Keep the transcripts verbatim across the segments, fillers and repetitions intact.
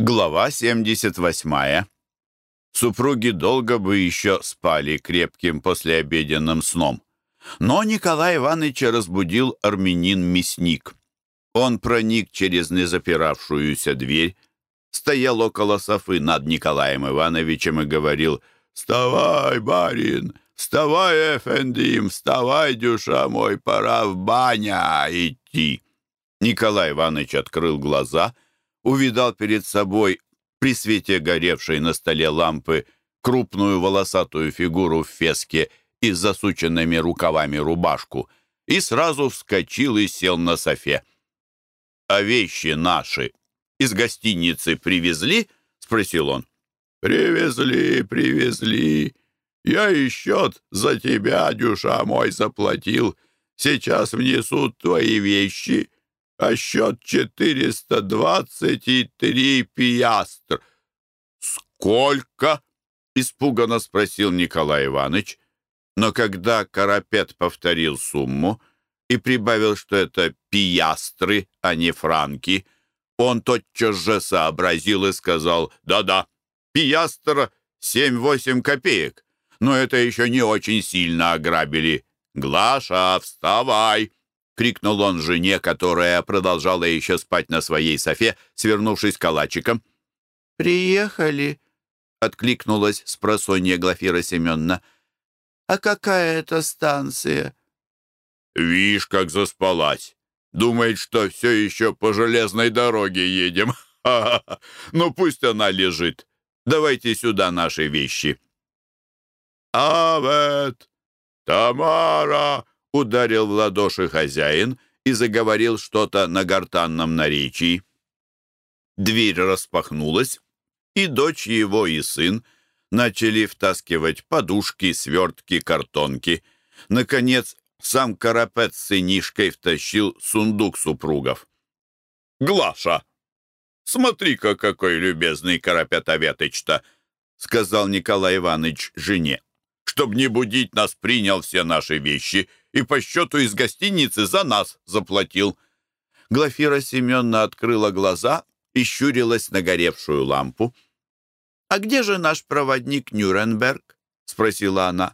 Глава семьдесят восьмая. Супруги долго бы еще спали крепким послеобеденным сном. Но Николай Ивановича разбудил армянин-мясник. Он проник через незапиравшуюся дверь, стоял около софы над Николаем Ивановичем и говорил: «Вставай, барин! Вставай, эфендим! Вставай, дюша мой! Пора в баня идти!» Николай Иванович открыл глаза, увидал перед собой при свете горевшей на столе лампы крупную волосатую фигуру в феске и с засученными рукавами рубашку и сразу вскочил и сел на софе. «А вещи наши из гостиницы привезли?» — спросил он. «Привезли, привезли. Я и счет за тебя, дюша мой, заплатил. Сейчас внесут твои вещи, а счет четыреста двадцать три пиастр». «Сколько?» — испуганно спросил Николай Иванович. Но когда Карапет повторил сумму и прибавил, что это пиастры, а не франки, он тотчас же сообразил и сказал: «Да-да, пиастр семь-восемь копеек, но это еще не очень сильно ограбили. Глаша, вставай!» — крикнул он жене, которая продолжала еще спать на своей софе, свернувшись калачиком. «Приехали», — откликнулась спросонья Глафира Семеновна. «А какая это станция?» «Вишь, как заспалась. Думает, что все еще по железной дороге едем. Ха-ха-ха. Ну, пусть она лежит. Давайте сюда наши вещи». «Авет! Тамара!» — ударил в ладоши хозяин и заговорил что-то на гортанном наречии. Дверь распахнулась, и дочь его и сын начали втаскивать подушки, свертки, картонки. Наконец, сам Карапет с сынишкой втащил сундук супругов. «Глаша, смотри-ка, какой любезный Карапетовятыч-то!» — сказал Николай Иванович жене. «Чтоб не будить нас, принял все наши вещи и по счету из гостиницы за нас заплатил». Глафира Семеновна открыла глаза и щурилась на горевшую лампу. «А где же наш проводник Нюрнберг?» — спросила она.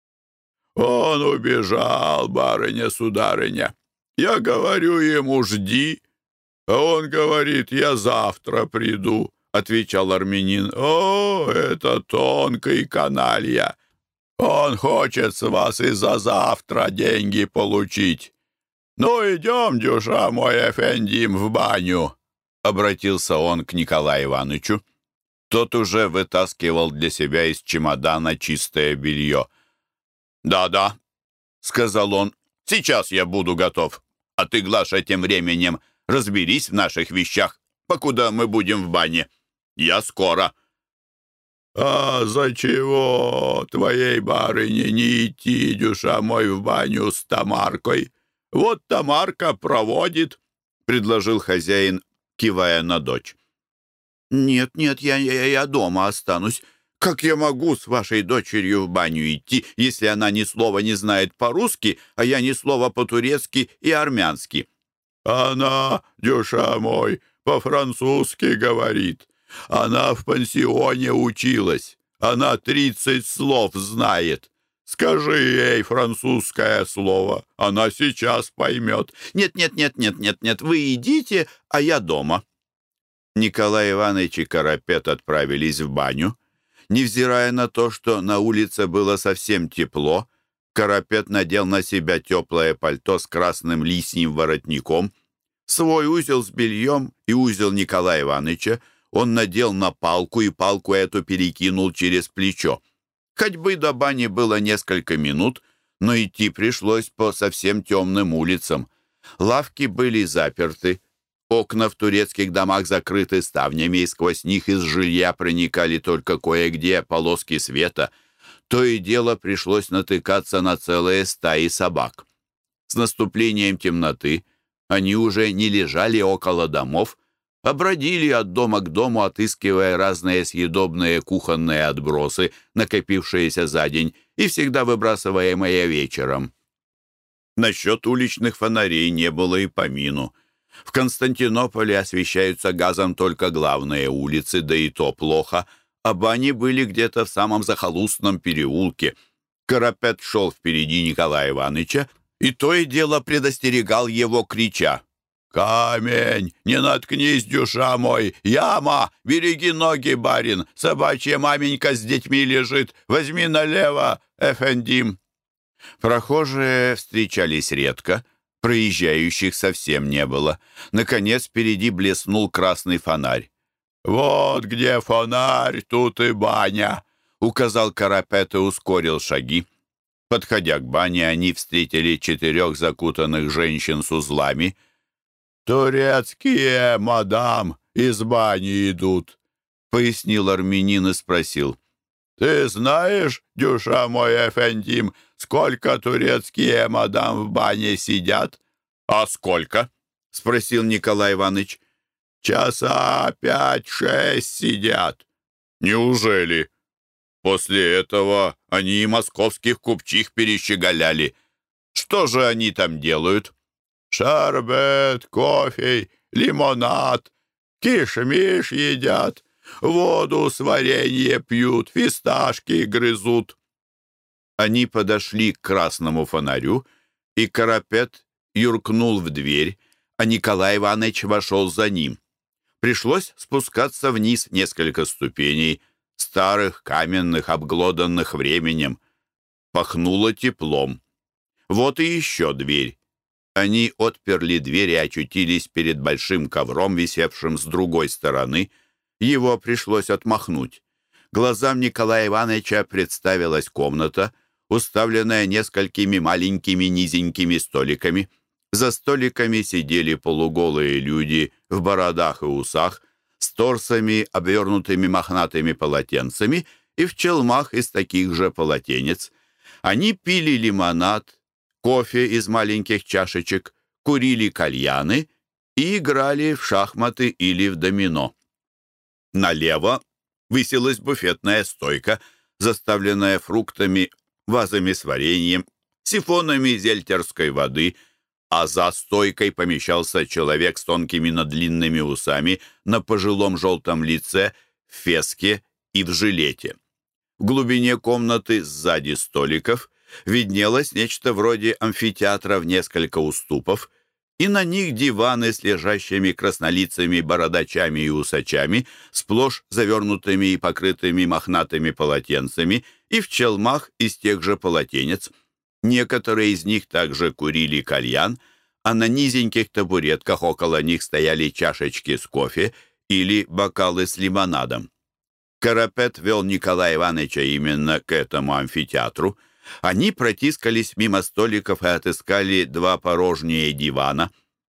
«Он убежал, барыня-сударыня. Я говорю ему, жди, а он говорит, я завтра приду», — отвечал армянин. «О, это тонкий каналья. Он хочет с вас и за завтра деньги получить. Ну, идем, дюша мой эфендим, в баню», — обратился он к Николаю Ивановичу. Тот уже вытаскивал для себя из чемодана чистое белье. «Да-да», — сказал он, — «сейчас я буду готов. А ты, Глаша, тем временем разберись в наших вещах, покуда мы будем в бане. Я скоро». «А зачего твоей барыне не идти, дюша мой, в баню с Тамаркой? Вот Тамарка проводит», — предложил хозяин, кивая на дочь. «Нет, нет, я, я, я дома останусь. Как я могу с вашей дочерью в баню идти, если она ни слова не знает по-русски, а я ни слова по-турецки и армянски?» «Она, дюша мой, по-французски говорит. Она в пансионе училась. Она тридцать слов знает. Скажи ей французское слово, она сейчас поймет». «Нет, нет, нет, нет, нет, нет, вы идите, а я дома». Николай Иванович и Карапет отправились в баню. Невзирая на то, что на улице было совсем тепло, Карапет надел на себя теплое пальто с красным лисьим воротником. Свой узел с бельем и узел Николая Ивановича он надел на палку, и палку эту перекинул через плечо. Ходьбы до бани было несколько минут, но идти пришлось по совсем темным улицам. Лавки были заперты. Окна в турецких домах закрыты ставнями, и сквозь них из жилья проникали только кое-где полоски света. То и дело пришлось натыкаться на целые стаи собак. С наступлением темноты они уже не лежали около домов, а бродили от дома к дому, отыскивая разные съедобные кухонные отбросы, накопившиеся за день и всегда выбрасываемые вечером. Насчет уличных фонарей не было и помину. В Константинополе освещаются газом только главные улицы, да и то плохо, а бани были где-то в самом захолустном переулке. Карапет шел впереди Николая Ивановича, и то и дело предостерегал его, крича: «Камень! Не наткнись, дюша мой! Яма! Береги ноги, барин! Собачья маменька с детьми лежит! Возьми налево, эфендим!» Прохожие встречались редко, проезжающих совсем не было. Наконец впереди блеснул красный фонарь. «Вот где фонарь, тут и баня!» — указал Карапет и ускорил шаги. Подходя к бане, они встретили четырех закутанных женщин с узлами. «Турецкие, мадам, из бани идут», — пояснил армянин и спросил: «Ты знаешь, дюша мой эфендим, сколько турецкие мадам в бане сидят?» «А сколько?» — спросил Николай Иванович. «Часа пять-шесть сидят». «Неужели? После этого они и московских купчих перещеголяли. Что же они там делают?» «Шарбет, кофе, лимонад, кишмиш едят, воду с варенье пьют, фисташки грызут». Они подошли к красному фонарю, и Карапет юркнул в дверь, а Николай Иванович вошел за ним. Пришлось спускаться вниз несколько ступеней, старых, каменных, обглоданных временем. Пахнуло теплом. Вот и еще дверь. Они отперли дверь и очутились перед большим ковром, висевшим с другой стороны. Его пришлось отмахнуть. Глазам Николая Ивановича представилась комната, уставленная несколькими маленькими низенькими столиками. За столиками сидели полуголые люди в бородах и усах, с торсами, обвернутыми мохнатыми полотенцами, и в челмах из таких же полотенец. Они пили лимонад, кофе из маленьких чашечек, курили кальяны и играли в шахматы или в домино. Налево высилась буфетная стойка, заставленная фруктами, вазами с вареньем, сифонами зельтерской воды, а за стойкой помещался человек с тонкими, но длинными усами на пожилом желтом лице, в феске и в жилете. В глубине комнаты сзади столиков виднелось нечто вроде амфитеатра в несколько уступов, и на них диваны с лежащими краснолицами бородачами и усачами, сплошь завернутыми и покрытыми мохнатыми полотенцами, и в челмах из тех же полотенец. Некоторые из них также курили кальян, а на низеньких табуретках около них стояли чашечки с кофе или бокалы с лимонадом. Карапет вел Николая Ивановича именно к этому амфитеатру. Они протискались мимо столиков и отыскали два порожние дивана.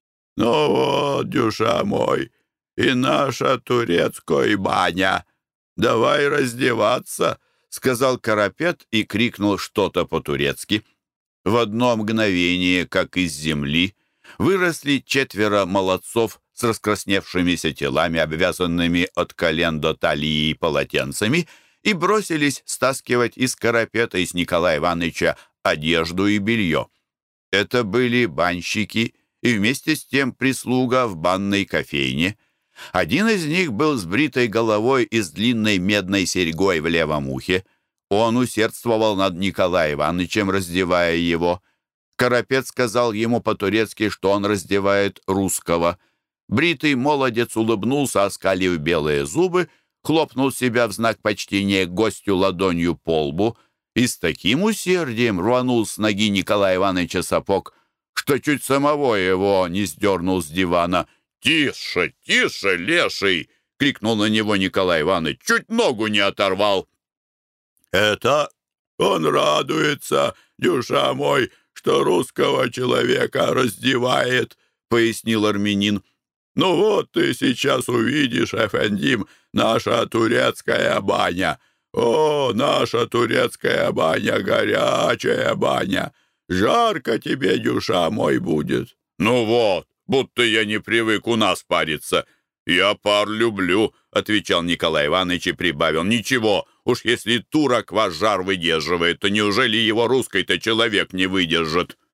«Ну вот, дюша мой, и наша турецкая баня. Давай раздеваться», — сказал Карапет и крикнул что-то по-турецки. В одно мгновение, как из земли, выросли четверо молодцов с раскрасневшимися телами, обвязанными от колен до талии полотенцами, и бросились стаскивать из Карапета и с Николая Ивановича одежду и белье. Это были банщики и вместе с тем прислуга в банной кофейне. Один из них был с бритой головой и с длинной медной серьгой в левом ухе. Он усердствовал над Николаем Ивановичем, раздевая его. Карапет сказал ему по-турецки, что он раздевает русского. Бритый молодец улыбнулся, оскалив белые зубы, хлопнул себя в знак почтения гостю ладонью по лбу и с таким усердием рванул с ноги Николая Ивановича сапог, что чуть самого его не сдернул с дивана. «Тише, тише, леший!» — крикнул на него Николай Иванович. «Чуть ногу не оторвал!» «Это он радуется, дюша мой, что русского человека раздевает», — пояснил армянин. «Ну вот ты сейчас увидишь, эфендим, наша турецкая баня. О, наша турецкая баня, горячая баня. Жарко тебе, дюша мой, будет». «Ну вот, будто я не привык у нас париться. Я пар люблю», — отвечал Николай Иванович и прибавил. «Ничего, уж если турок ваш жар выдерживает, то неужели его русский-то человек не выдержит?»